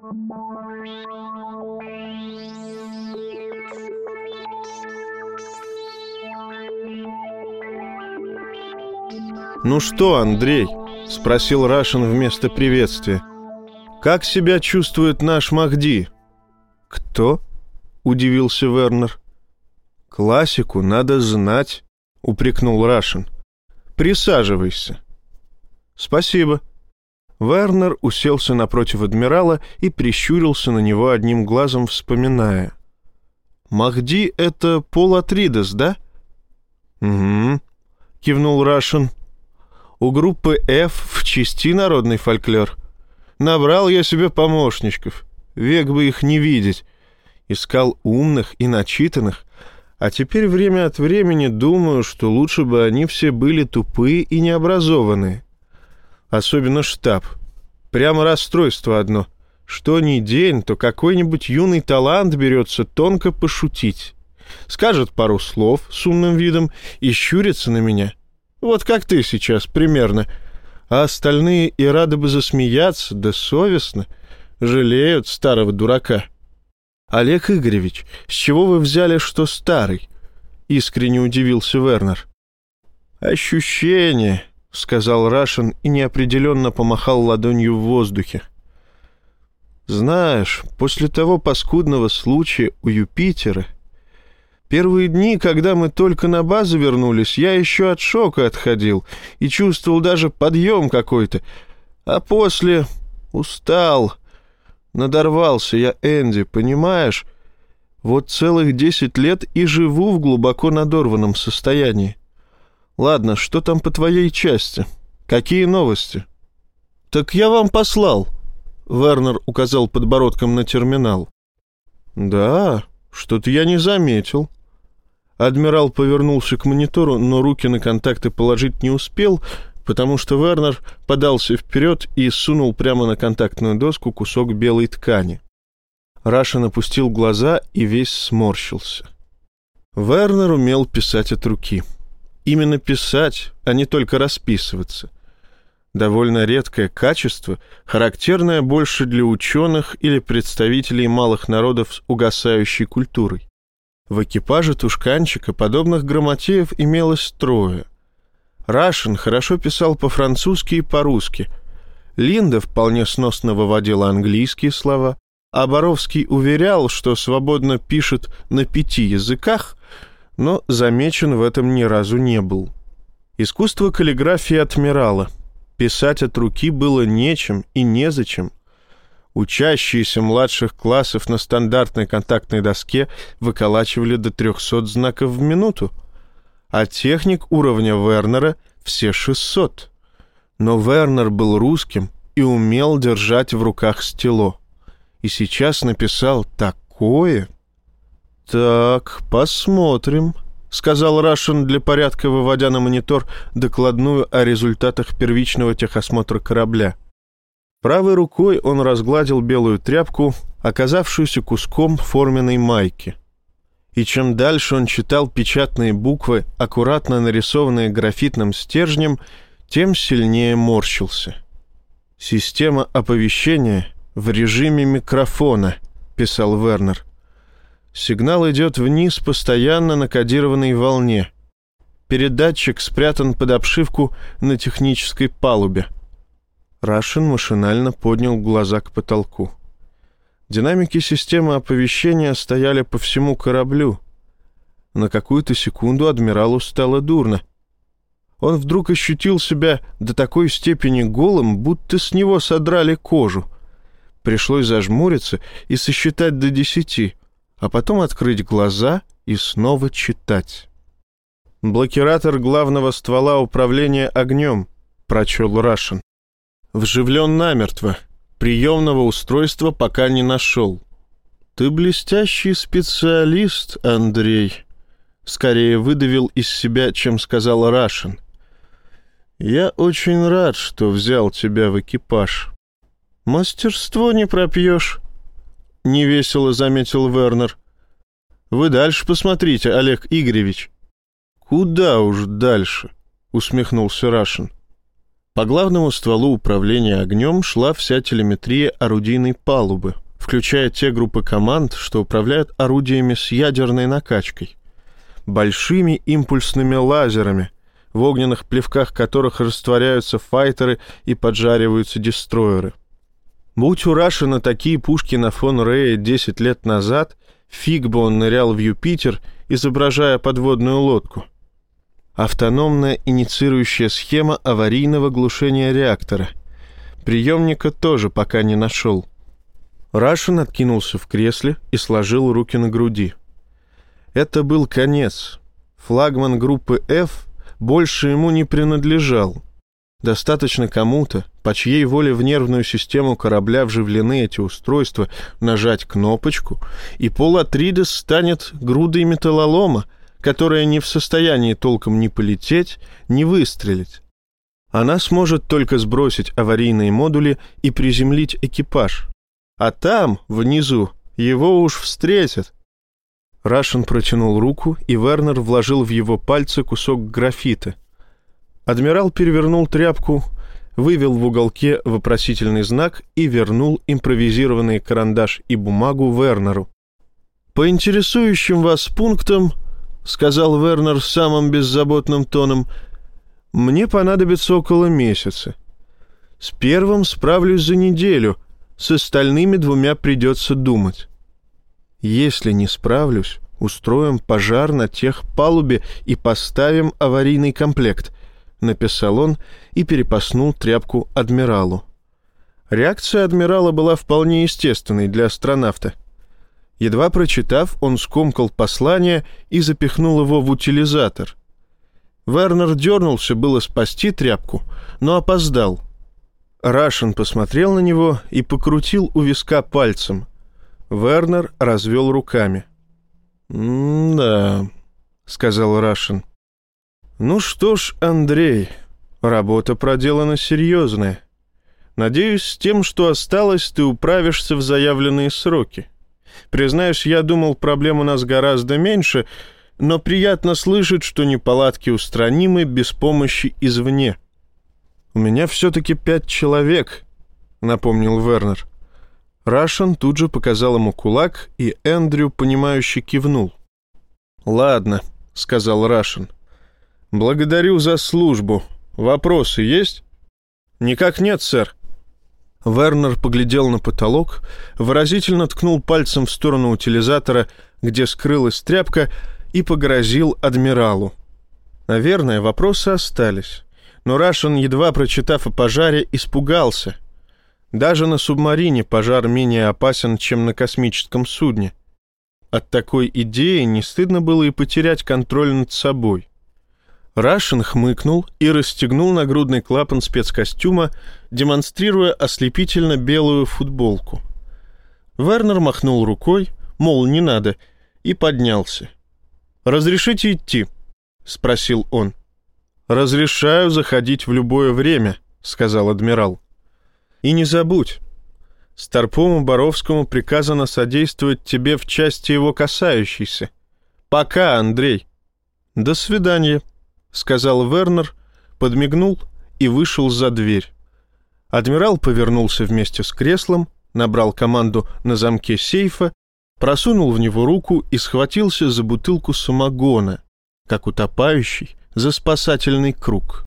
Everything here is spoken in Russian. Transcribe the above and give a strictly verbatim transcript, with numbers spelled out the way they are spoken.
«Ну что, Андрей?» — спросил Рашин вместо приветствия. «Как себя чувствует наш Махди?» «Кто?» — удивился Вернер. «Классику надо знать», — упрекнул Рашин. «Присаживайся». «Спасибо». Вернер уселся напротив адмирала и прищурился на него одним глазом, вспоминая. «Махди — это Пол Атридес, да?» «Угу», — кивнул Рашин. «У группы F в части народный фольклор. Набрал я себе помощничков. Век бы их не видеть. Искал умных и начитанных. А теперь время от времени думаю, что лучше бы они все были тупые и необразованные. Особенно штаб. Прямо расстройство одно. Что ни день, то какой-нибудь юный талант берется тонко пошутить. Скажет пару слов с умным видом и щурится на меня. Вот как ты сейчас, примерно. А остальные и рады бы засмеяться, да совестно. Жалеют старого дурака. Олег Игоревич, с чего вы взяли, что старый? Искренне удивился Вернер. Ощущение, сказал Рашин и неопределенно помахал ладонью в воздухе. Знаешь, после того паскудного случая у Юпитера... Первые дни, когда мы только на базу вернулись, я еще от шока отходил и чувствовал даже подъем какой-то. А после устал, надорвался я, Энди, понимаешь? Вот целых десять лет и живу в глубоко надорванном состоянии. Ладно, что там по твоей части? Какие новости? Так я вам послал. Вернер указал подбородком на терминал. Да, что-то я не заметил. Адмирал повернулся к монитору, но руки на контакты положить не успел, потому что Вернер подался вперед и сунул прямо на контактную доску кусок белой ткани. Рашин опустил глаза и весь сморщился. Вернер умел писать от руки. Именно писать, а не только расписываться. Довольно редкое качество, характерное больше для ученых или представителей малых народов с угасающей культурой. В экипаже тушканчика подобных грамотеев имелось трое. Рашин хорошо писал по-французски и по-русски. Линда вполне сносно выводила английские слова, а Боровский уверял, что свободно пишет на пяти языках, но замечен в этом ни разу не был. Искусство каллиграфии отмирало. Писать от руки было нечем и незачем. Учащиеся младших классов на стандартной контактной доске выколачивали до трехсот знаков в минуту, а техник уровня Вернера все шестьсот. Но Вернер был русским и умел держать в руках стело. И сейчас написал такое. «Так, посмотрим», — сказал Рашин для порядка, выводя на монитор докладную о результатах первичного техосмотра корабля. Правой рукой он разгладил белую тряпку, оказавшуюся куском форменной майки. И чем дальше он читал печатные буквы, аккуратно нарисованные графитным стержнем, тем сильнее морщился. «Система оповещения в режиме микрофона», — писал Вернер. «Сигнал идет вниз постоянно на кодированной волне. Передатчик спрятан под обшивку на технической палубе». Рашин машинально поднял глаза к потолку. Динамики системы оповещения стояли по всему кораблю. На какую-то секунду адмиралу стало дурно. Он вдруг ощутил себя до такой степени голым, будто с него содрали кожу. Пришлось зажмуриться и сосчитать до десяти, а потом открыть глаза и снова читать. «Блокиратор главного ствола управления огнем», — прочел Рашин. «Вживлен намертво. Приемного устройства пока не нашел». «Ты блестящий специалист, Андрей», — скорее выдавил из себя, чем сказал Рашин. «Я очень рад, что взял тебя в экипаж». «Мастерство не пропьешь», — невесело заметил Вернер. «Вы дальше посмотрите, Олег Игоревич». «Куда уж дальше?» — усмехнулся Рашин. По главному стволу управления огнем шла вся телеметрия орудийной палубы, включая те группы команд, что управляют орудиями с ядерной накачкой. Большими импульсными лазерами, в огненных плевках которых растворяются файтеры и поджариваются дестройеры. Будь у Рашена такие пушки на фон Рея десять лет назад, фиг бы он нырял в Юпитер, изображая подводную лодку. Автономная инициирующая схема аварийного глушения реактора. Приемника тоже пока не нашел. Рашен откинулся в кресле и сложил руки на груди. Это был конец. Флагман группы F больше ему не принадлежал. Достаточно кому-то, по чьей воле в нервную систему корабля вживлены эти устройства, нажать кнопочку, и Пол Атридес станет грудой металлолома, которая не в состоянии толком ни полететь, ни выстрелить. Она сможет только сбросить аварийные модули и приземлить экипаж. А там, внизу, его уж встретят. Рашен протянул руку, и Вернер вложил в его пальцы кусок графита. Адмирал перевернул тряпку, вывел в уголке вопросительный знак и вернул импровизированный карандаш и бумагу Вернеру. «По интересующим вас пунктам, — сказал Вернер самым беззаботным тоном, — мне понадобится около месяца. С первым справлюсь за неделю, с остальными двумя придется думать. Если не справлюсь, устроим пожар на техпалубе и поставим аварийный комплект», — написал он и перепаснул тряпку адмиралу. Реакция адмирала была вполне естественной для астронавта. Едва прочитав, он скомкал послание и запихнул его в утилизатор. Вернер дернулся было спасти тряпку, но опоздал. Рашен посмотрел на него и покрутил у виска пальцем. Вернер развел руками. «М-да», — сказал Рашен. «Ну что ж, Андрей, работа проделана серьезная. Надеюсь, с тем, что осталось, ты управишься в заявленные сроки. Признаюсь, я думал, проблем у нас гораздо меньше, но приятно слышать, что неполадки устранимы без помощи извне». «У меня все-таки пять человек», — напомнил Вернер. Рашен тут же показал ему кулак, и Эндрю, понимающе кивнул. «Ладно», — сказал Рашен. «Благодарю за службу. Вопросы есть?» «Никак нет, сэр». Вернер поглядел на потолок, выразительно ткнул пальцем в сторону утилизатора, где скрылась тряпка, и погрозил адмиралу. Наверное, вопросы остались, но Рашен, едва прочитав о пожаре, испугался. Даже на субмарине пожар менее опасен, чем на космическом судне. От такой идеи не стыдно было и потерять контроль над собой. Рашен хмыкнул и расстегнул нагрудный клапан спецкостюма, демонстрируя ослепительно белую футболку. Вернер махнул рукой, мол, не надо, и поднялся. «Разрешите идти?» — спросил он. «Разрешаю заходить в любое время», — сказал адмирал. «И не забудь, Старпому Боровскому приказано содействовать тебе в части его касающейся. Пока, Андрей». «До свидания», — сказал Вернер, подмигнул и вышел за дверь. Адмирал повернулся вместе с креслом, набрал команду на замке сейфа, просунул в него руку и схватился за бутылку самогона, как утопающий за спасательный круг.